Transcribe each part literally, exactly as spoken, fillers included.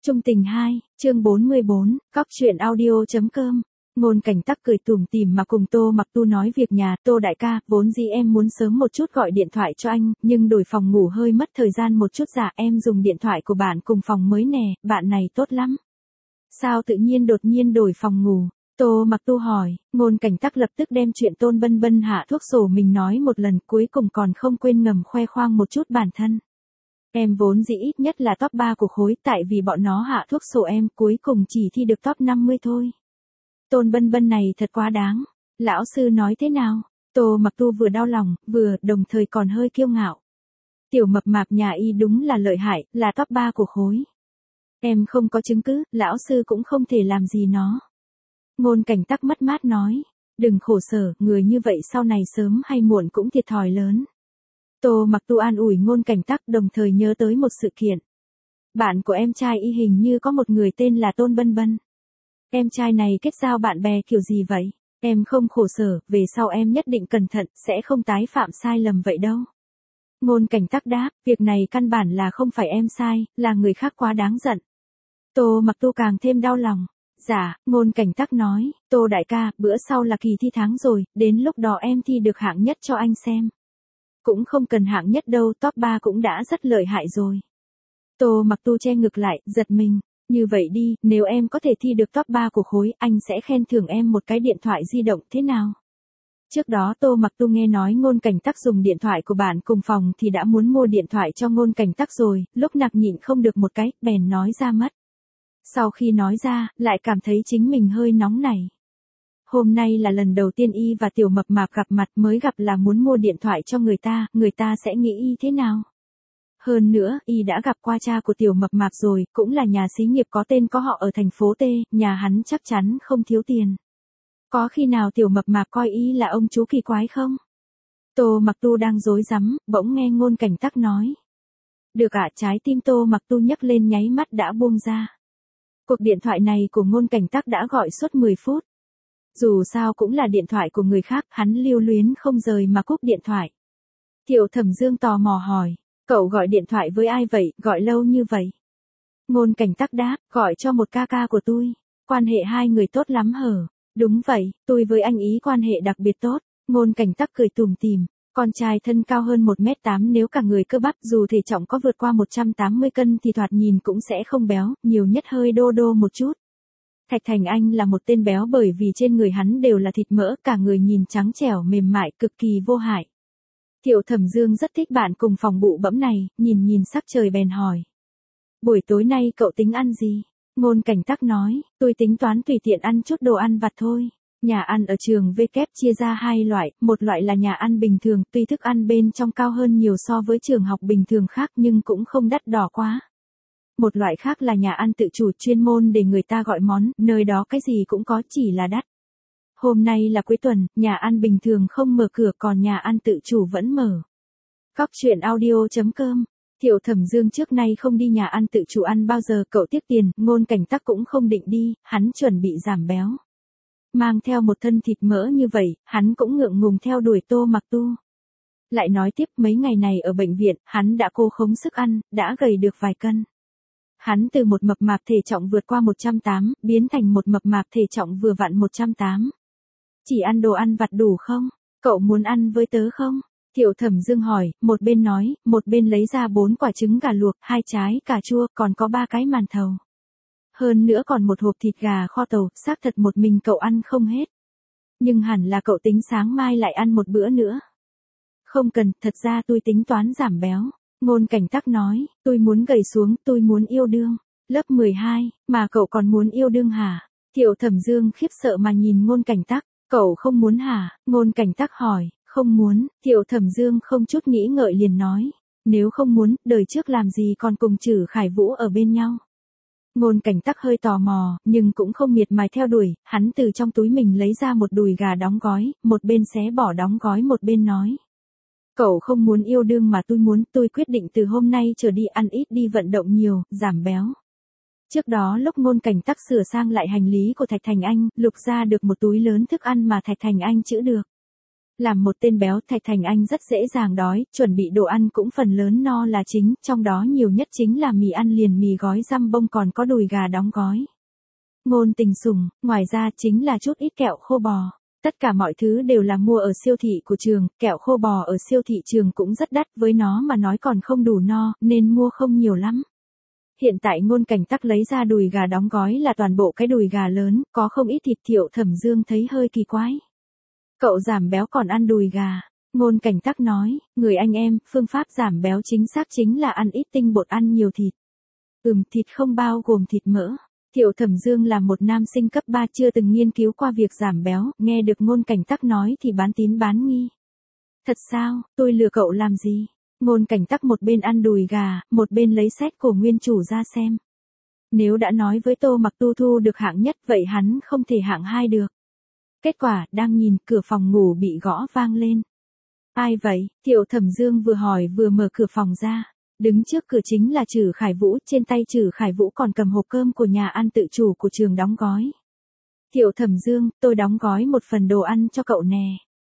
Trung tình hai, chương bốn mươi bốn, cóc truyện audio.com. Ngôn Cảnh Tắc cười tủm tỉm mà cùng Tô Mặc Tu nói việc nhà. Tô đại ca, vốn dĩ em muốn sớm một chút gọi điện thoại cho anh, nhưng đổi phòng ngủ hơi mất thời gian một chút. Dạ, em dùng điện thoại của bạn cùng phòng mới nè, bạn này tốt lắm. Sao tự nhiên đột nhiên đổi phòng ngủ? Tô Mặc Tu hỏi. Ngôn Cảnh Tắc lập tức đem chuyện Tôn Bân Bân hạ thuốc sổ mình nói một lần, cuối cùng còn không quên ngầm khoe khoang một chút bản thân. Em vốn dĩ ít nhất là top ba của khối, tại vì bọn nó hạ thuốc sổ em, cuối cùng chỉ thi được top năm mươi thôi. Tôn Bân Bân này thật quá đáng. Lão sư nói thế nào? Tô Mặc Tu vừa đau lòng, vừa, đồng thời còn hơi kiêu ngạo. Tiểu mập mạp nhà y đúng là lợi hại, là top ba của khối. Em không có chứng cứ, lão sư cũng không thể làm gì nó. Ngôn Cảnh Tắc mất mát nói. Đừng khổ sở, người như vậy sau này sớm hay muộn cũng thiệt thòi lớn. Tô Mặc Tu an ủi Ngôn Cảnh Tắc, đồng thời nhớ tới một sự kiện. Bạn của em trai y hình như có một người tên là Tôn Bân Bân. Em trai này kết giao bạn bè kiểu gì vậy? Em không khổ sở, về sau em nhất định cẩn thận, sẽ không tái phạm sai lầm vậy đâu. Ngôn Cảnh Tắc đáp, việc này căn bản là không phải em sai, là người khác quá đáng giận. Tô Mặc Tu càng thêm đau lòng. Dạ, Ngôn Cảnh Tắc nói, Tô đại ca, bữa sau là kỳ thi tháng rồi, đến lúc đó em thi được hạng nhất cho anh xem. Cũng không cần hạng nhất đâu, top ba cũng đã rất lợi hại rồi. Tô Mặc Tu che ngực lại, giật mình. Như vậy đi, nếu em có thể thi được top ba của khối, anh sẽ khen thưởng em một cái điện thoại di động, thế nào? Trước đó Tô Mặc Tu nghe nói Ngôn Cảnh Tắc dùng điện thoại của bạn cùng phòng thì đã muốn mua điện thoại cho Ngôn Cảnh Tắc rồi, lúc nặc nhịn không được một cái, bèn nói ra mất. Sau khi nói ra, lại cảm thấy chính mình hơi nóng nảy. Hôm nay là lần đầu tiên y và tiểu mập mạp gặp mặt, mới gặp là muốn mua điện thoại cho người ta, người ta sẽ nghĩ y thế nào? Hơn nữa, y đã gặp qua cha của tiểu mập mạp rồi, cũng là nhà xí nghiệp có tên có họ ở thành phố T, nhà hắn chắc chắn không thiếu tiền. Có khi nào tiểu mập mạp coi y là ông chú kỳ quái không? Tô Mặc Tu đang rối rắm, bỗng nghe Ngôn Cảnh Tắc nói. Được ạ, trái tim Tô Mặc Tu nhấc lên nháy mắt đã buông ra. Cuộc điện thoại này của Ngôn Cảnh Tắc đã gọi suốt mười phút. Dù sao cũng là điện thoại của người khác, hắn lưu luyến không rời mà cúp điện thoại. Tiểu Thẩm Dương tò mò hỏi, cậu gọi điện thoại với ai vậy, gọi lâu như vậy? Ngôn Cảnh Tắc đáp, gọi cho một ca ca của tôi. Quan hệ hai người tốt lắm hở? Đúng vậy, tôi với anh ý quan hệ đặc biệt tốt. Ngôn Cảnh Tắc cười tủm tỉm. Con trai thân cao hơn một mét tám, nếu cả người cơ bắp, dù thể trọng có vượt qua một trăm tám mươi cân thì thoạt nhìn cũng sẽ không béo, nhiều nhất hơi đô đô một chút. Thạch Thành Anh là một tên béo bởi vì trên người hắn đều là thịt mỡ, cả người nhìn trắng trẻo mềm mại, cực kỳ vô hại. Tiểu Thẩm Dương rất thích bạn cùng phòng bụ bẫm này, nhìn nhìn sắc trời bèn hỏi. Buổi tối nay cậu tính ăn gì? Ngôn Cảnh Tắc nói, tôi tính toán tùy tiện ăn chút đồ ăn vặt thôi. Nhà ăn ở trường W chia ra hai loại, một loại là nhà ăn bình thường, tuy thức ăn bên trong cao hơn nhiều so với trường học bình thường khác nhưng cũng không đắt đỏ quá. Một loại khác là nhà ăn tự chủ, chuyên môn để người ta gọi món, nơi đó cái gì cũng có, chỉ là đắt. Hôm nay là cuối tuần, nhà ăn bình thường không mở cửa, còn nhà ăn tự chủ vẫn mở. Cóc truyện audio.com. Tiểu Thẩm Dương trước nay không đi nhà ăn tự chủ ăn bao giờ, cậu tiếc tiền, Ngôn Cảnh Tắc cũng không định đi, hắn chuẩn bị giảm béo. Mang theo một thân thịt mỡ như vậy, hắn cũng ngượng ngùng theo đuổi Tô Mặc Tu. Lại nói tiếp, mấy ngày này ở bệnh viện, hắn đã cố khống sức ăn, đã gầy được vài cân. Hắn từ một mập mạp thể trọng vượt qua một trăm tám, biến thành một mập mạp thể trọng vừa vặn một trăm tám. Chỉ ăn đồ ăn vặt đủ không? Cậu muốn ăn với tớ không? Tiểu Thẩm Dương hỏi, một bên nói, một bên lấy ra bốn quả trứng gà luộc, hai trái cà chua, còn có ba cái màn thầu. Hơn nữa còn một hộp thịt gà kho tàu, xác thật một mình cậu ăn không hết. Nhưng hẳn là cậu tính sáng mai lại ăn một bữa nữa. Không cần, thật ra tôi tính toán giảm béo. Ngôn Cảnh Tắc nói, tôi muốn gầy xuống, tôi muốn yêu đương. Lớp mười hai, mà cậu còn muốn yêu đương hả? Tiểu Thẩm Dương khiếp sợ mà nhìn Ngôn Cảnh Tắc, cậu không muốn hả? Ngôn Cảnh Tắc hỏi, không muốn. Tiểu Thẩm Dương không chút nghĩ ngợi liền nói, nếu không muốn, đời trước làm gì còn cùng Trử Khải Vũ ở bên nhau. Ngôn Cảnh Tắc hơi tò mò, nhưng cũng không miệt mài theo đuổi, hắn từ trong túi mình lấy ra một đùi gà đóng gói, một bên xé bỏ đóng gói một bên nói. Cậu không muốn yêu đương mà tôi muốn, tôi quyết định từ hôm nay trở đi ăn ít đi vận động nhiều, giảm béo. Trước đó lúc Ngôn Cảnh Tắc sửa sang lại hành lý của Thạch Thành Anh, lục ra được một túi lớn thức ăn mà Thạch Thành Anh trữ được. Làm một tên béo Thạch Thành Anh rất dễ dàng đói, chuẩn bị đồ ăn cũng phần lớn no là chính, trong đó nhiều nhất chính là mì ăn liền, mì gói răm bông, còn có đùi gà đóng gói. Ngôn Tình sủng, ngoài ra chính là chút ít kẹo khô bò. Tất cả mọi thứ đều là mua ở siêu thị của trường, kẹo khô bò ở siêu thị trường cũng rất đắt, với nó mà nói còn không đủ no, nên mua không nhiều lắm. Hiện tại Ngôn Cảnh Tắc lấy ra đùi gà đóng gói là toàn bộ cái đùi gà lớn, có không ít thịt. Thiệu Thẩm Dương thấy hơi kỳ quái. Cậu giảm béo còn ăn đùi gà. Ngôn Cảnh Tắc nói, người anh em, phương pháp giảm béo chính xác chính là ăn ít tinh bột, ăn nhiều thịt. Ừm, thịt không bao gồm thịt mỡ. Thiệu Thẩm Dương là một nam sinh cấp ba chưa từng nghiên cứu qua việc giảm béo, nghe được Ngôn Cảnh Tắc nói thì bán tín bán nghi. Thật sao, tôi lừa cậu làm gì? Ngôn Cảnh Tắc một bên ăn đùi gà, một bên lấy sách của nguyên chủ ra xem. Nếu đã nói với Tô Mặc Tu thu được hạng nhất, vậy hắn không thể hạng hai được. Kết quả, đang nhìn, cửa phòng ngủ bị gõ vang lên. Ai vậy? Thiệu Thẩm Dương vừa hỏi vừa mở cửa phòng ra. Đứng trước cửa chính là Trử Khải Vũ, trên tay Trử Khải Vũ còn cầm hộp cơm của nhà ăn tự chủ của trường đóng gói. Thiệu Thẩm Dương, tôi đóng gói một phần đồ ăn cho cậu nè.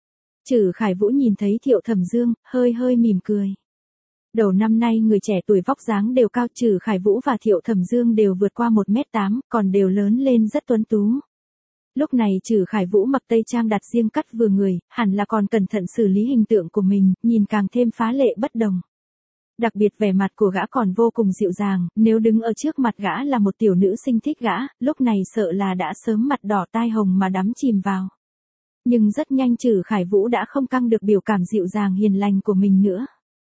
Trử Khải Vũ nhìn thấy Thiệu Thẩm Dương, hơi hơi mỉm cười. Đầu năm nay người trẻ tuổi vóc dáng đều cao, Trử Khải Vũ và Thiệu Thẩm Dương đều vượt qua một mét tám, còn đều lớn lên rất tuấn tú. Lúc này Trử Khải Vũ mặc tây trang đặt riêng cắt vừa người, hẳn là còn cẩn thận xử lý hình tượng của mình, nhìn càng thêm phá lệ bất đồng. Đặc biệt vẻ mặt của gã còn vô cùng dịu dàng, nếu đứng ở trước mặt gã là một tiểu nữ sinh thích gã, lúc này sợ là đã sớm mặt đỏ tai hồng mà đắm chìm vào. Nhưng rất nhanh Trử Khải Vũ đã không căng được biểu cảm dịu dàng hiền lành của mình nữa.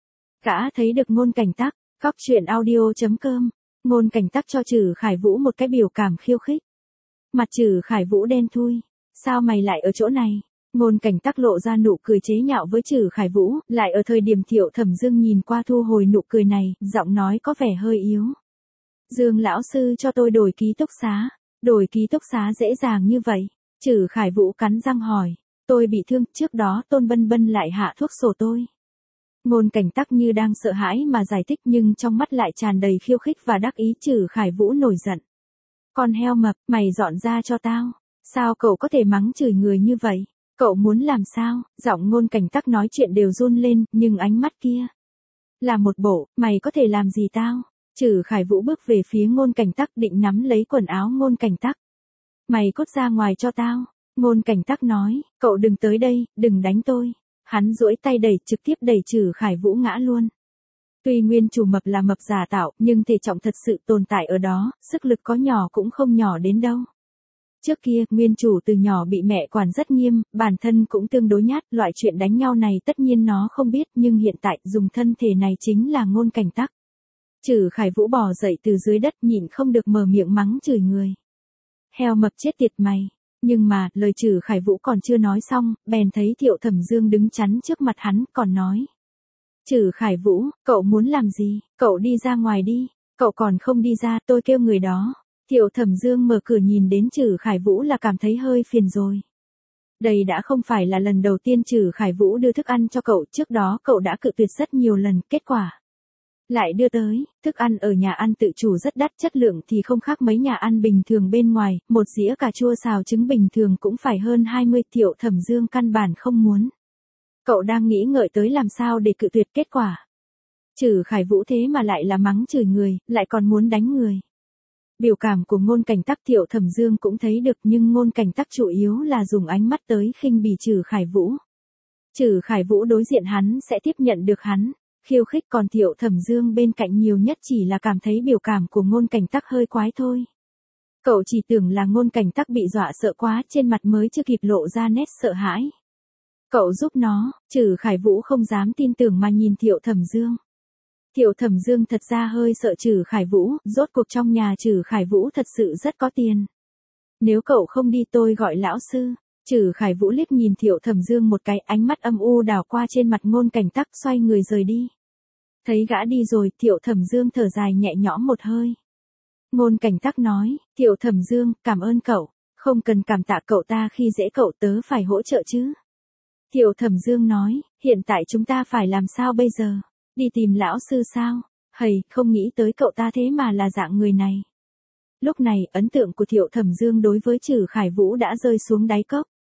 Gã thấy được Ngôn Cảnh Tắc, Cóc Truyện Audio chấm com, Ngôn Cảnh Tắc cho Trử Khải Vũ một cái biểu cảm khiêu khích. Mặt Trử Khải Vũ đen thui, sao mày lại ở chỗ này? Ngôn Cảnh Tắc lộ ra nụ cười chế nhạo với Trử Khải Vũ, lại ở thời điểm Thiệu Thẩm Dương nhìn qua thu hồi nụ cười này, giọng nói có vẻ hơi yếu. Dương lão sư cho tôi đổi ký túc xá, đổi ký túc xá dễ dàng như vậy? Trử Khải Vũ cắn răng hỏi, tôi bị thương, trước đó Tôn Bân Bân lại hạ thuốc sổ tôi. Ngôn Cảnh Tắc như đang sợ hãi mà giải thích, nhưng trong mắt lại tràn đầy khiêu khích và đắc ý. Trử Khải Vũ nổi giận. Con heo mập, mày dọn ra cho tao. Sao cậu có thể mắng chửi người như vậy? Cậu muốn làm sao? Giọng Ngôn Cảnh Tắc nói chuyện đều run lên, nhưng ánh mắt kia là một bộ, mày có thể làm gì tao? Trử Khải Vũ bước về phía Ngôn Cảnh Tắc định nắm lấy quần áo Ngôn Cảnh Tắc. Mày cút ra ngoài cho tao. Ngôn Cảnh Tắc nói, cậu đừng tới đây, đừng đánh tôi. Hắn duỗi tay đẩy, trực tiếp đẩy Trử Khải Vũ ngã luôn. Tuy nguyên chủ mập là mập giả tạo, nhưng thể trọng thật sự tồn tại ở đó, sức lực có nhỏ cũng không nhỏ đến đâu. Trước kia, nguyên chủ từ nhỏ bị mẹ quản rất nghiêm, bản thân cũng tương đối nhát, loại chuyện đánh nhau này tất nhiên nó không biết, nhưng hiện tại dùng thân thể này chính là Ngôn Cảnh Tắc. Trử Khải Vũ bò dậy từ dưới đất, nhịn không được mở miệng mắng chửi người. Heo mập chết tiệt mày. Nhưng mà, lời Trử Khải Vũ còn chưa nói xong, bèn thấy Thiệu Thẩm Dương đứng chắn trước mặt hắn, còn nói. Trử Khải Vũ, cậu muốn làm gì? Cậu đi ra ngoài đi. Cậu còn không đi ra, tôi kêu người đó. Thiệu Thẩm Dương mở cửa nhìn đến Trử Khải Vũ là cảm thấy hơi phiền rồi. Đây đã không phải là lần đầu tiên Trử Khải Vũ đưa thức ăn cho cậu, trước đó cậu đã cự tuyệt rất nhiều lần, kết quả lại đưa tới. Thức ăn ở nhà ăn tự chủ rất đắt, chất lượng thì không khác mấy nhà ăn bình thường bên ngoài, một dĩa cà chua xào trứng bình thường cũng phải hơn hai mươi. Thiệu Thẩm Dương căn bản không muốn. Cậu đang nghĩ ngợi tới làm sao để cự tuyệt, kết quả Trử Khải Vũ thế mà lại là mắng chửi người, lại còn muốn đánh người. Biểu cảm của Ngôn Cảnh Tắc Thiệu Thẩm Dương cũng thấy được, nhưng Ngôn Cảnh Tắc chủ yếu là dùng ánh mắt tới khinh bỉ Trử Khải Vũ. Trử Khải Vũ đối diện hắn sẽ tiếp nhận được hắn khiêu khích, còn Thiệu Thẩm Dương bên cạnh nhiều nhất chỉ là cảm thấy biểu cảm của Ngôn Cảnh Tắc hơi quái thôi. Cậu chỉ tưởng là Ngôn Cảnh Tắc bị dọa sợ quá, trên mặt mới chưa kịp lộ ra nét sợ hãi. Cậu giúp nó. Trử Khải Vũ không dám tin tưởng mà nhìn Thiệu Thẩm Dương. Thiệu Thẩm Dương thật ra hơi sợ Trử Khải Vũ, rốt cuộc trong nhà Trử Khải Vũ thật sự rất có tiền. Nếu cậu không đi tôi gọi lão sư. Trử Khải Vũ liếc nhìn Thiệu Thẩm Dương một cái, ánh mắt âm u đảo qua trên mặt Ngôn Cảnh Tắc, xoay người rời đi. Thấy gã đi rồi, Thiệu Thẩm Dương thở dài nhẹ nhõm một hơi. Ngôn Cảnh Tắc nói, Thiệu Thẩm Dương, cảm ơn cậu. Không cần cảm tạ cậu, ta khi dễ cậu tớ phải hỗ trợ chứ. Thiệu Thẩm Dương nói, hiện tại chúng ta phải làm sao bây giờ? Đi tìm lão sư sao? Hầy, không nghĩ tới cậu ta thế mà là dạng người này. Lúc này, ấn tượng của Thiệu Thẩm Dương đối với Trử Khải Vũ đã rơi xuống đáy cốc.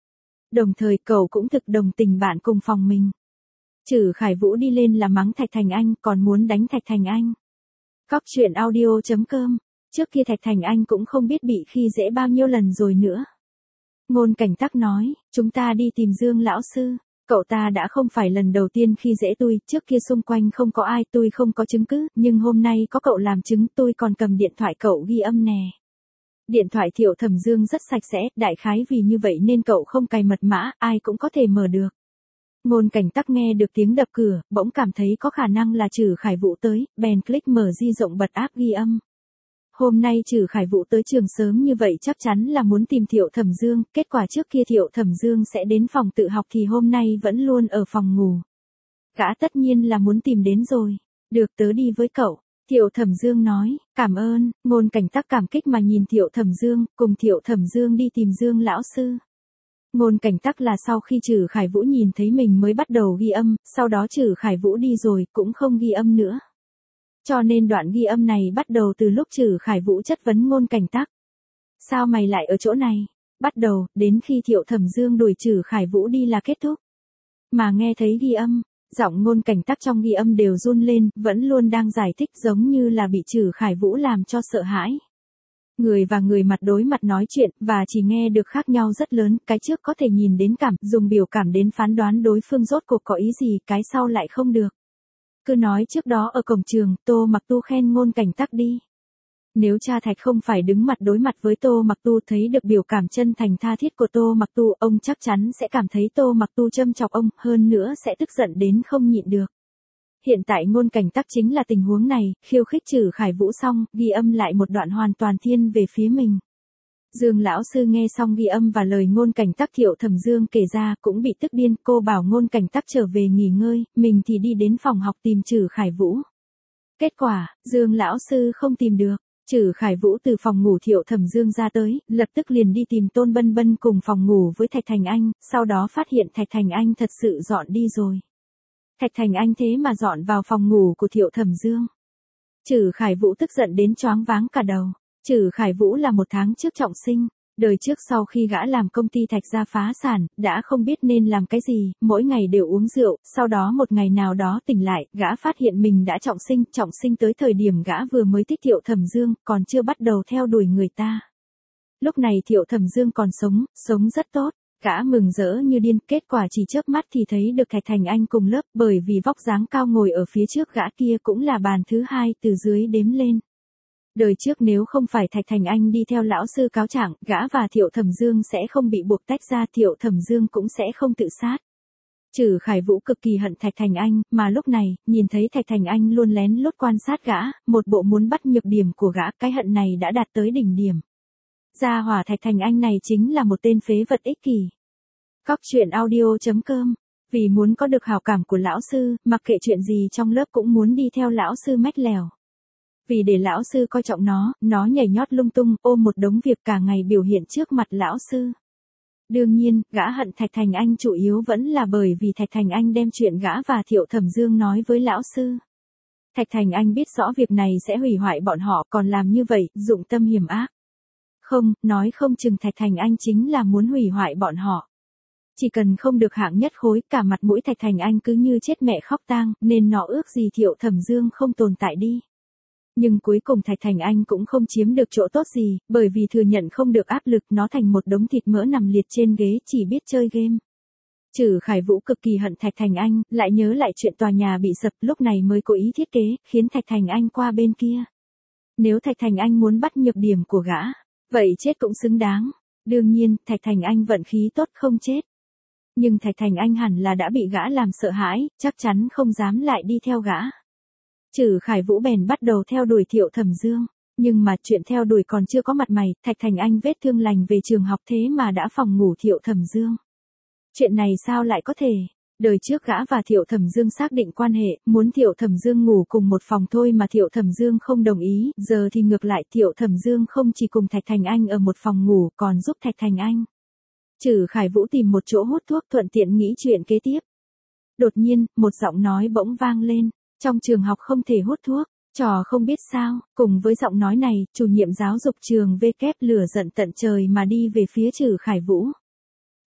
Đồng thời cậu cũng thực đồng tình bạn cùng phòng mình. Trử Khải Vũ đi lên là mắng Thạch Thành Anh, còn muốn đánh Thạch Thành Anh. Cóc truyện audio chấm com. Trước kia Thạch Thành Anh cũng không biết bị khi dễ bao nhiêu lần rồi nữa. Ngôn Cảnh Tắc nói, chúng ta đi tìm Dương lão sư. Cậu ta đã không phải lần đầu tiên khi dễ tôi, trước kia xung quanh không có ai, tôi không có chứng cứ, nhưng hôm nay có cậu làm chứng, tôi còn cầm điện thoại cậu ghi âm nè. Điện thoại Thiệu Thẩm Dương rất sạch sẽ, đại khái vì như vậy nên cậu không cài mật mã, ai cũng có thể mở được. Ngôn Cảnh Tắc nghe được tiếng đập cửa, bỗng cảm thấy có khả năng là Trử Khải Vũ tới, bèn click mở di rộng bật app ghi âm. Hôm nay Trử Khải Vũ tới trường sớm như vậy chắc chắn là muốn tìm Thiệu Thẩm Dương, kết quả trước kia Thiệu Thẩm Dương sẽ đến phòng tự học thì hôm nay vẫn luôn ở phòng ngủ. Gã tất nhiên là muốn tìm đến rồi. Được, tớ đi với cậu. Thiệu Thẩm Dương nói, cảm ơn. Ngôn Cảnh Tắc cảm kích mà nhìn Thiệu Thẩm Dương, cùng Thiệu Thẩm Dương đi tìm Dương lão sư. Ngôn Cảnh Tắc là sau khi Trử Khải Vũ nhìn thấy mình mới bắt đầu ghi âm, sau đó Trử Khải Vũ đi rồi cũng không ghi âm nữa. Cho nên đoạn ghi âm này bắt đầu từ lúc Trử Khải Vũ chất vấn Ngôn Cảnh Tắc. Sao mày lại ở chỗ này? Bắt đầu, đến khi Thiệu Thẩm Dương đuổi Trử Khải Vũ đi là kết thúc. Mà nghe thấy ghi âm, giọng Ngôn Cảnh Tắc trong ghi âm đều run lên, vẫn luôn đang giải thích giống như là bị Trử Khải Vũ làm cho sợ hãi. Người và người mặt đối mặt nói chuyện, và chỉ nghe được khác nhau rất lớn, cái trước có thể nhìn đến cảm, dùng biểu cảm đến phán đoán đối phương rốt cuộc có ý gì, cái sau lại không được. Cứ nói trước đó ở cổng trường, Tô Mặc Tu khen Ngôn Cảnh Tắc đi. Nếu cha Thạch không phải đứng mặt đối mặt với Tô Mặc Tu thấy được biểu cảm chân thành tha thiết của Tô Mặc Tu, ông chắc chắn sẽ cảm thấy Tô Mặc Tu châm chọc ông, hơn nữa sẽ tức giận đến không nhịn được. Hiện tại Ngôn Cảnh Tắc chính là tình huống này, khiêu khích Trử Khải Vũ xong, ghi âm lại một đoạn hoàn toàn thiên về phía mình. Dương lão sư nghe xong ghi âm và lời Ngôn Cảnh Tắc Thiệu Thẩm Dương kể ra cũng bị tức điên, cô bảo Ngôn Cảnh Tắc trở về nghỉ ngơi, mình thì đi đến phòng học tìm Trử Khải Vũ. Kết quả, Dương lão sư không tìm được. Trử Khải Vũ từ phòng ngủ Thiệu Thẩm Dương ra tới, lập tức liền đi tìm Tôn Bân Bân cùng phòng ngủ với Thạch Thành Anh, sau đó phát hiện Thạch Thành Anh thật sự dọn đi rồi. Thạch Thành Anh thế mà dọn vào phòng ngủ của Thiệu Thẩm Dương. Trử Khải Vũ tức giận đến choáng váng cả đầu. Trử Khải Vũ là một tháng trước trọng sinh. Đời trước sau khi gã làm công ty Thạch Gia phá sản, đã không biết nên làm cái gì, mỗi ngày đều uống rượu, sau đó một ngày nào đó tỉnh lại, gã phát hiện mình đã trọng sinh, trọng sinh tới thời điểm gã vừa mới thích Thiệu Thẩm Dương, còn chưa bắt đầu theo đuổi người ta. Lúc này Thiệu Thẩm Dương còn sống, sống rất tốt. Gã mừng rỡ như điên, kết quả chỉ chớp mắt thì thấy được Thạch Thành Anh cùng lớp, bởi vì vóc dáng cao ngồi ở phía trước gã kia cũng là bàn thứ hai từ dưới đếm lên. Đời trước nếu không phải Thạch Thành Anh đi theo lão sư cáo trạng, gã và Thiệu Thẩm Dương sẽ không bị buộc tách ra, Thiệu Thẩm Dương cũng sẽ không tự sát. Trử Khải Vũ cực kỳ hận Thạch Thành Anh, mà lúc này, nhìn thấy Thạch Thành Anh luôn lén lút quan sát gã, một bộ muốn bắt nhược điểm của gã, cái hận này đã đạt tới đỉnh điểm. Gia hỏa Thạch Thành Anh này chính là một tên phế vật ích kỷ. Cóc truyện audio chấm com. Vì muốn có được hảo cảm của lão sư, mặc kệ chuyện gì trong lớp cũng muốn đi theo lão sư mách lèo. Vì để lão sư coi trọng nó, nó nhảy nhót lung tung, ôm một đống việc cả ngày biểu hiện trước mặt lão sư. Đương nhiên, gã hận Thạch Thành Anh chủ yếu vẫn là bởi vì Thạch Thành Anh đem chuyện gã và Thiệu Thẩm Dương nói với lão sư. Thạch Thành Anh biết rõ việc này sẽ hủy hoại bọn họ, còn làm như vậy, dụng tâm hiểm ác. Không, nói không chừng Thạch Thành Anh chính là muốn hủy hoại bọn họ. Chỉ cần không được hạng nhất khối, cả mặt mũi Thạch Thành Anh cứ như chết mẹ khóc tang, nên nó ước gì Thiệu Thẩm Dương không tồn tại đi. Nhưng cuối cùng Thạch Thành Anh cũng không chiếm được chỗ tốt gì, bởi vì thừa nhận không được áp lực, nó thành một đống thịt mỡ nằm liệt trên ghế, chỉ biết chơi game. Trử Khải Vũ cực kỳ hận Thạch Thành Anh, lại nhớ lại chuyện tòa nhà bị sập, lúc này mới cố ý thiết kế, khiến Thạch Thành Anh qua bên kia. Nếu Thạch Thành Anh muốn bắt nhược điểm của gã, vậy chết cũng xứng đáng. Đương nhiên, Thạch Thành Anh vận khí tốt không chết. Nhưng Thạch Thành Anh hẳn là đã bị gã làm sợ hãi, chắc chắn không dám lại đi theo gã. Trử Khải Vũ bèn bắt đầu theo đuổi Thiệu Thẩm Dương. Nhưng mà chuyện theo đuổi còn chưa có mặt mày, Thạch Thành Anh vết thương lành về trường học thế mà đã phòng ngủ Thiệu Thẩm Dương. Chuyện này sao lại có thể? Đời trước gã và Thiệu Thẩm Dương xác định quan hệ, muốn Thiệu Thẩm Dương ngủ cùng một phòng thôi mà Thiệu Thẩm Dương không đồng ý, giờ thì ngược lại Thiệu Thẩm Dương không chỉ cùng Thạch Thành Anh ở một phòng ngủ còn giúp Thạch Thành Anh. Trử Khải Vũ tìm một chỗ hút thuốc thuận tiện nghĩ chuyện kế tiếp. Đột nhiên, một giọng nói bỗng vang lên, trong trường học không thể hút thuốc, trò không biết sao, cùng với giọng nói này, chủ nhiệm giáo dục trường vê kép lửa giận tận trời mà đi về phía Trử Khải Vũ.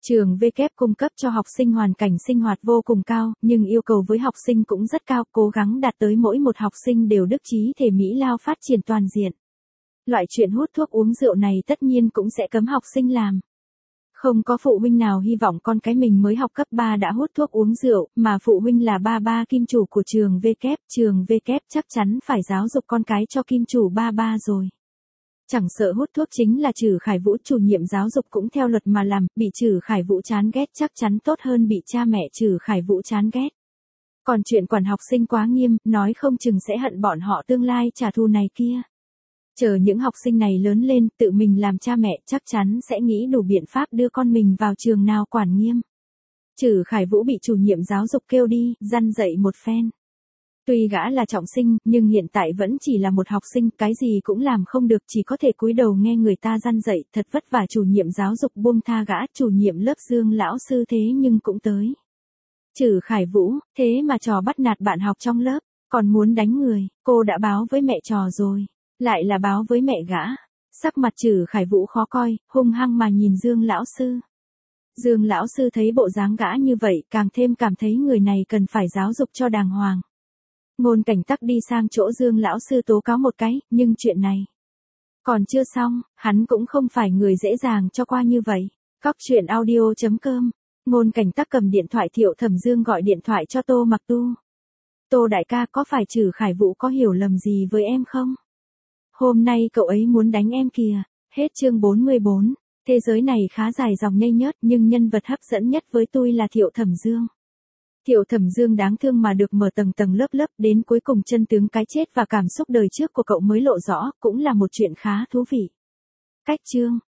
Trường V kép cung cấp cho học sinh hoàn cảnh sinh hoạt vô cùng cao, nhưng yêu cầu với học sinh cũng rất cao, cố gắng đạt tới mỗi một học sinh đều đức trí thể mỹ lao phát triển toàn diện. Loại chuyện hút thuốc uống rượu này tất nhiên cũng sẽ cấm học sinh làm. Không có phụ huynh nào hy vọng con cái mình mới học cấp ba đã hút thuốc uống rượu, mà phụ huynh là ba ba kim chủ của trường V kép, trường V kép chắc chắn phải giáo dục con cái cho kim chủ ba ba rồi. Chẳng sợ hút thuốc chính là Trử Khải Vũ, chủ nhiệm giáo dục cũng theo luật mà làm, bị Trử Khải Vũ chán ghét chắc chắn tốt hơn bị cha mẹ Trử Khải Vũ chán ghét. Còn chuyện quản học sinh quá nghiêm, nói không chừng sẽ hận bọn họ tương lai trả thù này kia. Chờ những học sinh này lớn lên, tự mình làm cha mẹ chắc chắn sẽ nghĩ đủ biện pháp đưa con mình vào trường nào quản nghiêm. Trử Khải Vũ bị chủ nhiệm giáo dục kêu đi, răn dạy một phen. Tuy gã là trọng sinh, nhưng hiện tại vẫn chỉ là một học sinh, cái gì cũng làm không được, chỉ có thể cúi đầu nghe người ta răn dạy, thật vất vả chủ nhiệm giáo dục buông tha gã, chủ nhiệm lớp Dương lão sư thế nhưng cũng tới. Trử Khải Vũ, thế mà trò bắt nạt bạn học trong lớp, còn muốn đánh người, cô đã báo với mẹ trò rồi, lại là báo với mẹ gã. Sắc mặt Trử Khải Vũ khó coi, hung hăng mà nhìn Dương lão sư. Dương lão sư thấy bộ dáng gã như vậy, càng thêm cảm thấy người này cần phải giáo dục cho đàng hoàng. Ngôn Cảnh Tắc đi sang chỗ Dương lão sư tố cáo một cái, nhưng chuyện này còn chưa xong, hắn cũng không phải người dễ dàng cho qua như vậy. Cóc truyện audio chấm com. Ngôn Cảnh Tắc cầm điện thoại Thiệu Thẩm Dương gọi điện thoại cho Tô Mặc Tu. Tô đại ca, có phải Trử Khải Vũ có hiểu lầm gì với em không? Hôm nay cậu ấy muốn đánh em kìa. Hết chương bốn mươi bốn. Thế giới này khá dài dòng nhây nhớt, nhưng nhân vật hấp dẫn nhất với tôi là Thiệu Thẩm Dương. Thiệu Thẩm Dương đáng thương mà được mở tầng tầng lớp lớp, đến cuối cùng chân tướng cái chết và cảm xúc đời trước của cậu mới lộ rõ, cũng là một chuyện khá thú vị. Cách chương